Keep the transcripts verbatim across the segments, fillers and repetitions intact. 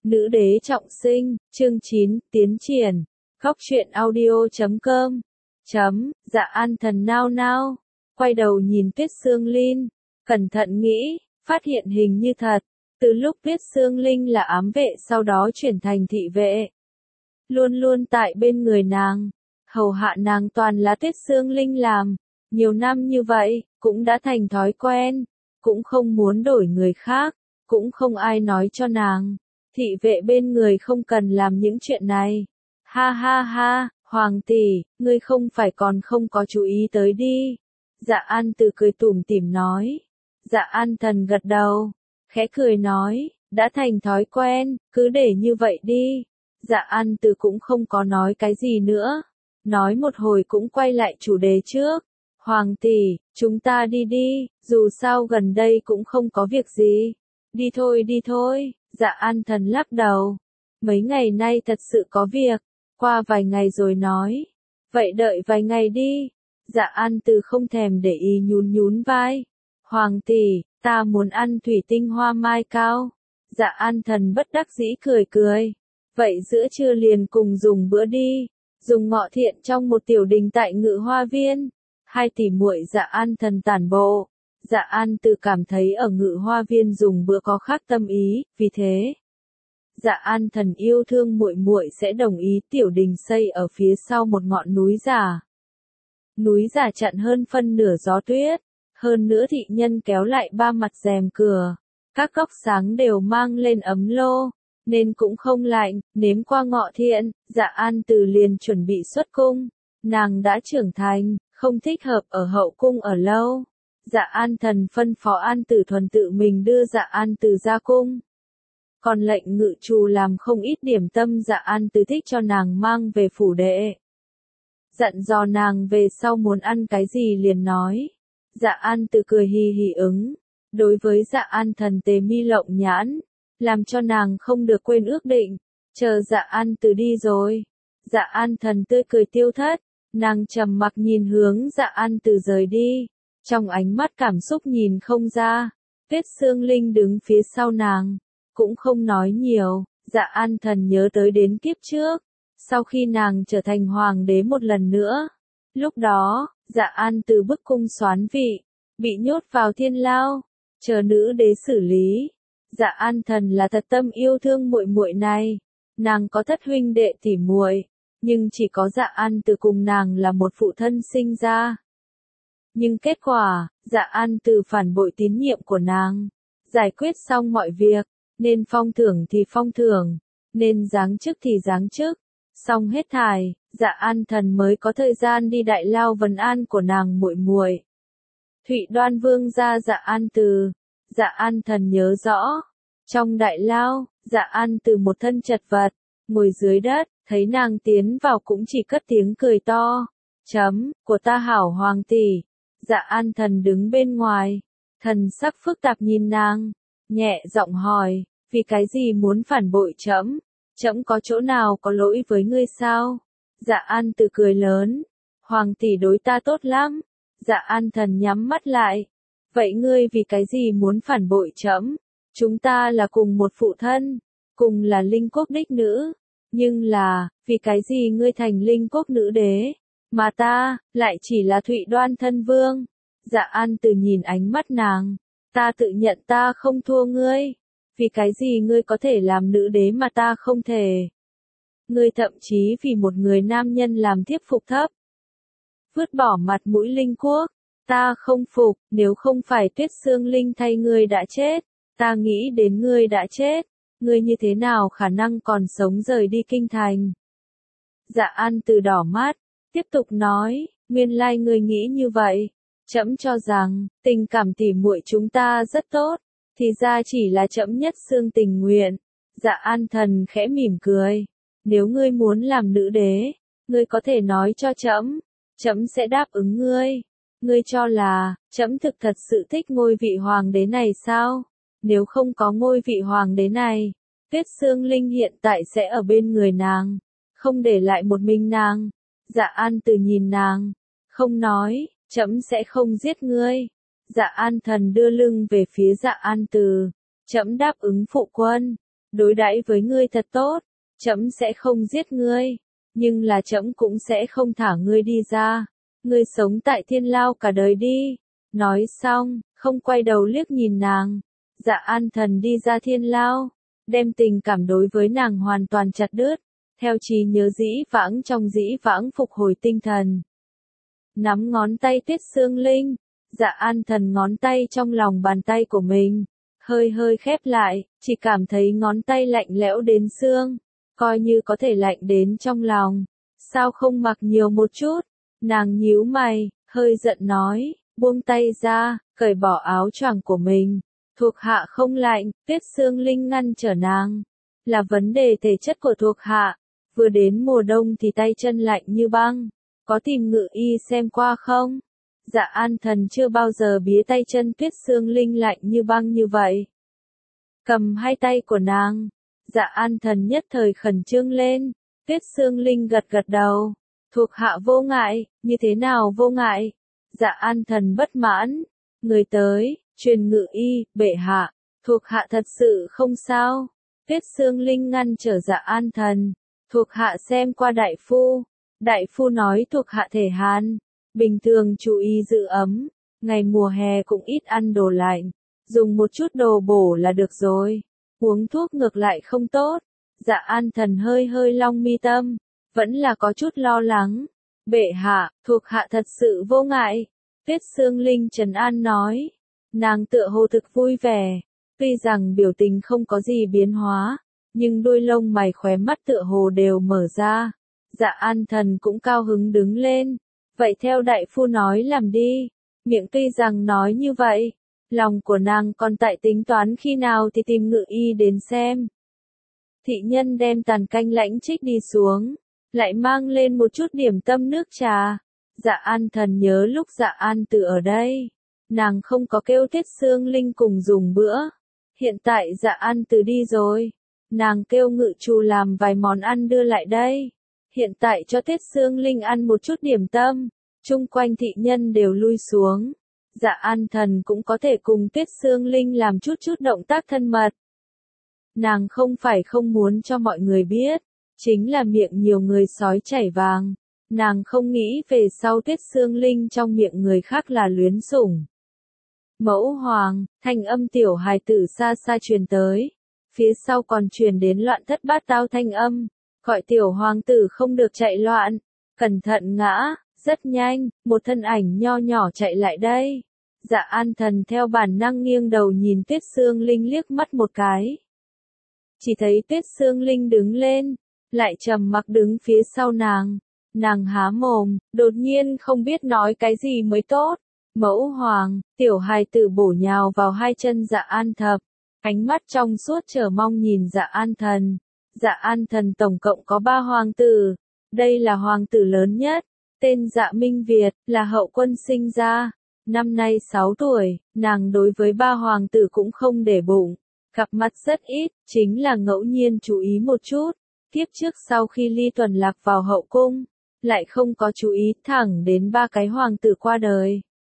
Nữ đế trọng sinh, chương chín, tiến triển. Góc truyện audio chấm com. Chấm, Dạ An Thần nao nao, quay đầu nhìn Tuyết Sương Linh, cẩn thận nghĩ, phát hiện hình như thật, từ lúc Tuyết Sương Linh là ám vệ sau đó chuyển thành thị vệ. Luôn luôn tại bên người nàng, hầu hạ nàng toàn là Tuyết Sương Linh làm, nhiều năm như vậy, cũng đã thành thói quen, cũng không muốn đổi người khác, cũng không ai nói cho nàng. Thị vệ bên người không cần làm những chuyện này. Ha ha ha, Hoàng tỷ, ngươi không phải còn không có chú ý tới đi. Dạ An Từ cười tủm tỉm nói. Dạ An Thần gật đầu, khẽ cười nói, đã thành thói quen, cứ để như vậy đi. Dạ An Từ cũng không có nói cái gì nữa. Nói một hồi cũng quay lại chủ đề trước. Hoàng tỷ, chúng ta đi đi, dù sao gần đây cũng không có việc gì. Đi thôi đi thôi. Dạ An Thần lắc đầu. Mấy ngày nay thật sự có việc, qua vài ngày rồi nói. Vậy đợi vài ngày đi. Dạ An Từ không thèm để ý nhún nhún vai. Hoàng tỷ, ta muốn ăn thủy tinh hoa mai cao. Dạ An Thần bất đắc dĩ cười cười. Vậy giữa trưa liền cùng dùng bữa đi. Dùng ngọ thiện trong một tiểu đình tại Ngự Hoa Viên. Hai tỷ muội Dạ An Thần tản bộ. Dạ An Từ cảm thấy ở Ngự Hoa Viên dùng bữa có khác tâm ý, vì thế Dạ An Thần yêu thương muội muội sẽ đồng ý tiểu đình xây ở phía sau một ngọn núi giả. Núi giả chặn hơn phân nửa gió tuyết, hơn nữa thị nhân kéo lại ba mặt rèm cửa, các góc sáng đều mang lên ấm lô, nên cũng không lạnh. Nếm qua ngọ thiện, Dạ An Từ liền chuẩn bị xuất cung. Nàng đã trưởng thành, không thích hợp ở hậu cung ở lâu. Dạ An Thần phân phó An Tử Thuần tự mình đưa Dạ An Từ ra cung. Còn lệnh ngự trù làm không ít điểm tâm Dạ An Từ thích cho nàng mang về phủ đệ. Dặn dò nàng về sau muốn ăn cái gì liền nói. Dạ An Từ cười hì hì ứng. Đối với Dạ An Thần tề mi lộng nhãn, làm cho nàng không được quên ước định. Chờ Dạ An Từ đi rồi. Dạ An Thần tươi cười tiêu thất, nàng trầm mặc nhìn hướng Dạ An Từ rời đi. Trong ánh mắt cảm xúc nhìn không ra. Tuyết Sương Linh đứng phía sau nàng, cũng không nói nhiều. Dạ An Thần nhớ tới đến kiếp trước, sau khi nàng trở thành hoàng đế một lần nữa. Lúc đó, Dạ An Từ bức cung soán vị, bị nhốt vào thiên lao, chờ nữ đế xử lý. Dạ An Thần là thật tâm yêu thương muội muội này. Nàng có thất huynh đệ tỉ muội, nhưng chỉ có Dạ An Từ cùng nàng là một phụ thân sinh ra. Nhưng kết quả, Dạ An Từ phản bội tín nhiệm của nàng. Giải quyết xong mọi việc, nên phong thưởng thì phong thưởng, nên giáng chức thì giáng chức. Xong hết thải, Dạ An Thần mới có thời gian đi đại lao vấn an của nàng muội muội. Thụy Đoan Vương gia Dạ An Từ. Dạ An Thần nhớ rõ. Trong đại lao, Dạ An Từ một thân chật vật, ngồi dưới đất, thấy nàng tiến vào cũng chỉ cất tiếng cười to. Chấm, của ta hảo hoàng tỷ. Dạ An Thần đứng bên ngoài, thần sắc phức tạp nhìn nàng, nhẹ giọng hỏi, vì cái gì muốn phản bội trẫm? Trẫm có chỗ nào có lỗi với ngươi sao? Dạ An Từ cười lớn, hoàng tỷ đối ta tốt lắm. Dạ An Thần nhắm mắt lại, vậy ngươi vì cái gì muốn phản bội trẫm? Chúng ta là cùng một phụ thân, cùng là Linh Quốc đích nữ, nhưng là, vì cái gì ngươi thành Linh Quốc nữ đế? Mà ta, lại chỉ là Thụy Đoan thân vương. Dạ An Từ nhìn ánh mắt nàng. Ta tự nhận ta không thua ngươi. Vì cái gì ngươi có thể làm nữ đế mà ta không thể? Ngươi thậm chí vì một người nam nhân làm thiếp phục thấp. Vứt bỏ mặt mũi Linh Quốc. Ta không phục, nếu không phải Tuyết Sương Linh thay ngươi đã chết. Ta nghĩ đến ngươi đã chết. Ngươi như thế nào khả năng còn sống rời đi kinh thành? Dạ An Từ đỏ mắt. Tiếp tục nói, nguyên lai ngươi nghĩ như vậy. Trẫm cho rằng, tình cảm tỉ muội chúng ta rất tốt, thì ra chỉ là trẫm nhất xương tình nguyện. Dạ An Thần khẽ mỉm cười. Nếu ngươi muốn làm nữ đế, ngươi có thể nói cho trẫm, trẫm sẽ đáp ứng ngươi. Ngươi cho là, trẫm thực thật sự thích ngôi vị hoàng đế này sao? Nếu không có ngôi vị hoàng đế này, Tuyết Sương Linh hiện tại sẽ ở bên người nàng, không để lại một mình nàng. Dạ An Từ nhìn nàng, không nói, trẫm sẽ không giết ngươi. Dạ An Thần đưa lưng về phía Dạ An Từ, trẫm đáp ứng phụ quân. đối đãi với ngươi thật tốt, trẫm sẽ không giết ngươi, nhưng là trẫm cũng sẽ không thả ngươi đi ra, ngươi sống tại thiên lao cả đời đi. Nói xong, không quay đầu liếc nhìn nàng, Dạ An Thần đi ra thiên lao, đem tình cảm đối với nàng hoàn toàn chặt đứt, theo trí nhớ dĩ vãng trong dĩ vãng phục hồi tinh thần. Nắm ngón tay Tuyết Sương Linh, Dạ An Thần ngón tay trong lòng bàn tay của mình, hơi hơi khép lại, chỉ cảm thấy ngón tay lạnh lẽo đến xương, coi như có thể lạnh đến trong lòng. Sao không mặc nhiều một chút? Nàng nhíu mày, hơi giận nói, buông tay ra, cởi bỏ áo choàng của mình. Thuộc hạ không lạnh, Tuyết Sương Linh ngăn trở nàng. Là vấn đề thể chất của thuộc hạ, vừa đến mùa đông thì tay chân lạnh như băng. Có tìm ngự y xem qua không? Dạ An Thần chưa bao giờ bía tay chân Tuyết Sương Linh lạnh như băng như vậy. Cầm hai tay của nàng, Dạ An Thần nhất thời khẩn trương lên. Tuyết Sương Linh gật gật đầu. Thuộc hạ vô ngại, như thế nào vô ngại? Dạ An Thần bất mãn. Người tới, truyền ngự y, bệ hạ. Thuộc hạ thật sự không sao. Tuyết Sương Linh ngăn trở Dạ An Thần. Thuộc hạ xem qua đại phu. Đại phu nói thuộc hạ thể hàn. Bình thường chú ý giữ ấm. Ngày mùa hè cũng ít ăn đồ lạnh. Dùng một chút đồ bổ là được rồi. Uống thuốc ngược lại không tốt. Dạ An Thần hơi hơi long mi tâm. Vẫn là có chút lo lắng. Bệ hạ, thuộc hạ thật sự vô ngại. Tuyết Sương Linh trấn an nói. Nàng tựa hồ thực vui vẻ. Tuy rằng biểu tình không có gì biến hóa. Nhưng đôi lông mày khóe mắt tựa hồ đều mở ra. Dạ An Thần cũng cao hứng đứng lên. Vậy theo đại phu nói làm đi. Miệng tuy rằng nói như vậy. Lòng của nàng còn tại tính toán khi nào thì tìm ngự y đến xem. Thị nhân đem tàn canh lãnh trích đi xuống. Lại mang lên một chút điểm tâm nước trà. Dạ An Thần nhớ lúc Dạ An Tử ở đây. Nàng không có kêu Tuyết Sương Linh cùng dùng bữa. Hiện tại Dạ An Tử đi rồi. Nàng kêu ngự trù làm vài món ăn đưa lại đây. Hiện tại cho Tuyết Sương Linh ăn một chút điểm tâm. Chung quanh thị nhân đều lui xuống. Dạ An Thần cũng có thể cùng Tuyết Sương Linh làm chút chút động tác thân mật. Nàng không phải không muốn cho mọi người biết. Chính là miệng nhiều người sói chảy vàng. Nàng không nghĩ về sau Tuyết Sương Linh trong miệng người khác là luyến sủng. Mẫu hoàng, thanh âm tiểu hài tử xa xa truyền tới. Phía sau còn truyền đến loạn thất bát tao thanh âm. Gọi tiểu hoàng tử không được chạy loạn. Cẩn thận ngã, rất nhanh, một thân ảnh nho nhỏ chạy lại đây. Dạ An Thần theo bản năng nghiêng đầu nhìn Tuyết Sương Linh liếc mắt một cái. Chỉ thấy Tuyết Sương Linh đứng lên, lại trầm mặc đứng phía sau nàng. Nàng há mồm, đột nhiên không biết nói cái gì mới tốt. Mẫu hoàng, tiểu hài tử bổ nhào vào hai chân Dạ An Thập. Ánh mắt trong suốt chờ mong nhìn Dạ An Thần. Dạ An Thần tổng cộng có ba hoàng tử. Đây là hoàng tử lớn nhất. Tên Dạ Minh Việt, là hậu quân sinh ra. Năm nay sáu tuổi, nàng đối với ba hoàng tử cũng không để bụng. Gặp mặt rất ít, chính là ngẫu nhiên chú ý một chút. Tiếp trước sau khi Ly Tuần Lạc vào hậu cung, lại không có chú ý thẳng đến ba cái hoàng tử qua đời.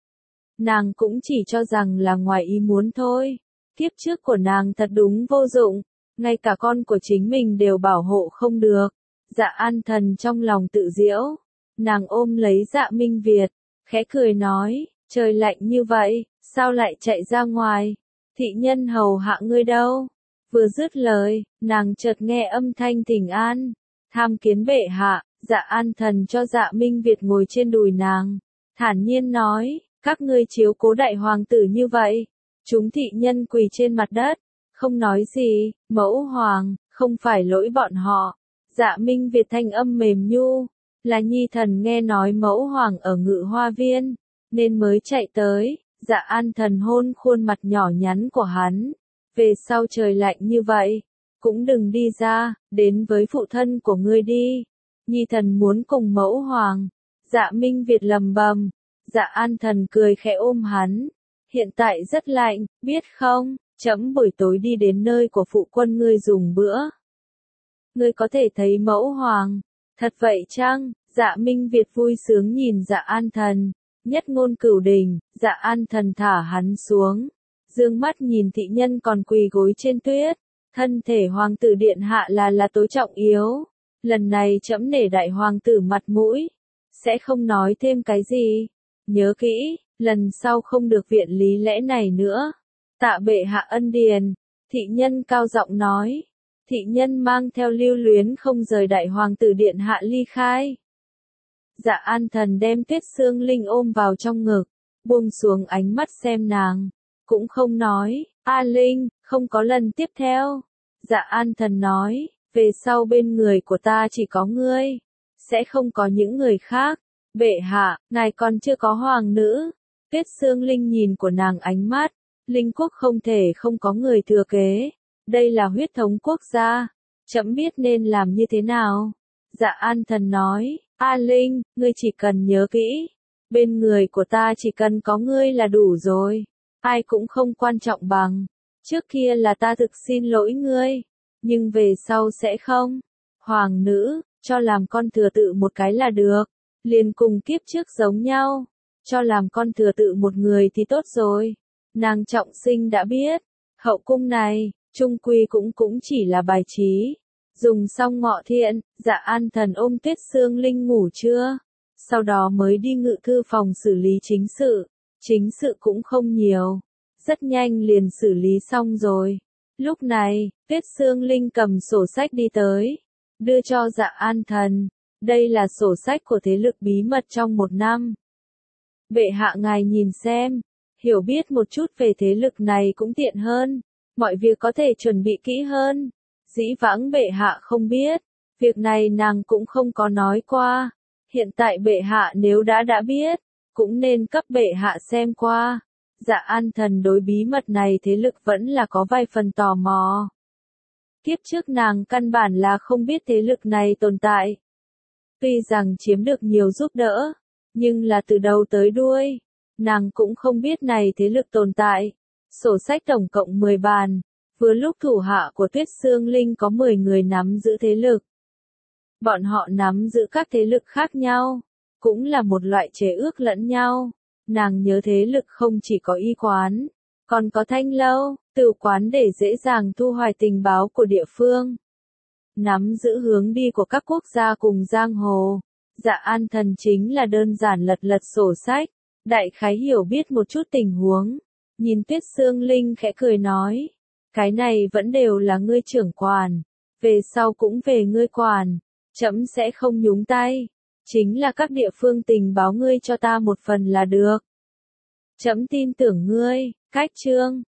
Nàng cũng chỉ cho rằng là ngoài ý muốn thôi. Tiếp trước của nàng thật đúng vô dụng, ngay cả con của chính mình đều bảo hộ không được. Dạ An Thần trong lòng tự giễu, nàng ôm lấy Dạ Minh Việt, khẽ cười nói, trời lạnh như vậy, sao lại chạy ra ngoài, thị nhân hầu hạ ngươi đâu. Vừa dứt lời, nàng chợt nghe âm thanh thỉnh an, tham kiến bệ hạ. Dạ An Thần cho Dạ Minh Việt ngồi trên đùi nàng, thản nhiên nói, các ngươi chiếu cố đại hoàng tử như vậy. Chúng thị nhân quỳ trên mặt đất, không nói gì. Mẫu hoàng, không phải lỗi bọn họ. Dạ Minh Việt thanh âm mềm nhu, là nhi thần nghe nói mẫu hoàng ở Ngự Hoa Viên, nên mới chạy tới. Dạ An Thần hôn khuôn mặt nhỏ nhắn của hắn. Về sau trời lạnh như vậy, cũng đừng đi ra, đến với phụ thân của ngươi đi. Nhi thần muốn cùng mẫu hoàng. Dạ Minh Việt lầm bầm. Dạ An Thần cười khẽ ôm hắn. Hiện tại rất lạnh, biết không, trẫm buổi tối đi đến nơi của phụ quân ngươi dùng bữa. Ngươi có thể thấy mẫu hoàng. Thật vậy chăng? Dạ Minh Việt vui sướng nhìn Dạ An Thần. Nhất ngôn cửu đình, Dạ An Thần thả hắn xuống. Dương mắt nhìn thị nhân còn quỳ gối trên tuyết. Thân thể hoàng tử điện hạ là là tối trọng yếu. Lần này trẫm nể đại hoàng tử mặt mũi, sẽ không nói thêm cái gì. Nhớ kỹ, lần sau không được viện lý lẽ này nữa. Tạ bệ hạ ân điền, thị nhân cao giọng nói. Thị nhân mang theo lưu luyến không rời đại hoàng tử điện hạ ly khai. Dạ An Thần đem Tuyết Sương Linh ôm vào trong ngực, buông xuống ánh mắt xem nàng, cũng không nói. A Linh, không có lần tiếp theo. Dạ An Thần nói, về sau bên người của ta chỉ có ngươi, sẽ không có những người khác. Bệ hạ, ngài còn chưa có hoàng nữ. Tuyết Sương Linh nhìn của nàng ánh mắt, Linh quốc không thể không có người thừa kế. Đây là huyết thống quốc gia, trẫm biết nên làm như thế nào. Dạ An Thần nói, A Linh, ngươi chỉ cần nhớ kỹ, bên người của ta chỉ cần có ngươi là đủ rồi, ai cũng không quan trọng bằng. Trước kia là ta thực xin lỗi ngươi, nhưng về sau sẽ không. Hoàng nữ, cho làm con thừa tự một cái là được, liền cùng kiếp trước giống nhau, cho làm con thừa tự một người thì tốt rồi. Nàng trọng sinh đã biết, hậu cung này, chung quy cũng cũng chỉ là bài trí. Dùng xong ngọ thiện, Dạ An Thần ôm Tuyết Sương Linh ngủ trưa, sau đó mới đi ngự thư phòng xử lý chính sự. Chính sự cũng không nhiều, rất nhanh liền xử lý xong rồi. Lúc này, Tuyết Sương Linh cầm sổ sách đi tới, đưa cho Dạ An Thần. Đây là sổ sách của thế lực bí mật trong một năm. Bệ hạ ngài nhìn xem, hiểu biết một chút về thế lực này cũng tiện hơn, mọi việc có thể chuẩn bị kỹ hơn. Dĩ vãng bệ hạ không biết, việc này nàng cũng không có nói qua. Hiện tại bệ hạ nếu đã đã biết, cũng nên cấp bệ hạ xem qua. Dạ An Thần đối bí mật này thế lực vẫn là có vài phần tò mò. Kiếp trước nàng căn bản là không biết thế lực này tồn tại. Tuy rằng chiếm được nhiều giúp đỡ, nhưng là từ đầu tới đuôi, nàng cũng không biết này thế lực tồn tại. Sổ sách tổng cộng mười bàn, vừa lúc thủ hạ của Tuyết Sương Linh có mười người nắm giữ thế lực. Bọn họ nắm giữ các thế lực khác nhau, cũng là một loại chế ước lẫn nhau. Nàng nhớ thế lực không chỉ có y quán, còn có thanh lâu, tử quán để dễ dàng thu hoạch tình báo của địa phương. Nắm giữ hướng đi của các quốc gia cùng giang hồ. Dạ An Thần chính là đơn giản lật lật sổ sách, đại khái hiểu biết một chút tình huống. Nhìn Tuyết Sương Linh khẽ cười nói, cái này vẫn đều là ngươi trưởng quản, về sau cũng về ngươi quản, trẫm sẽ không nhúng tay, chính là các địa phương tình báo ngươi cho ta một phần là được. Trẫm tin tưởng ngươi. Cách chương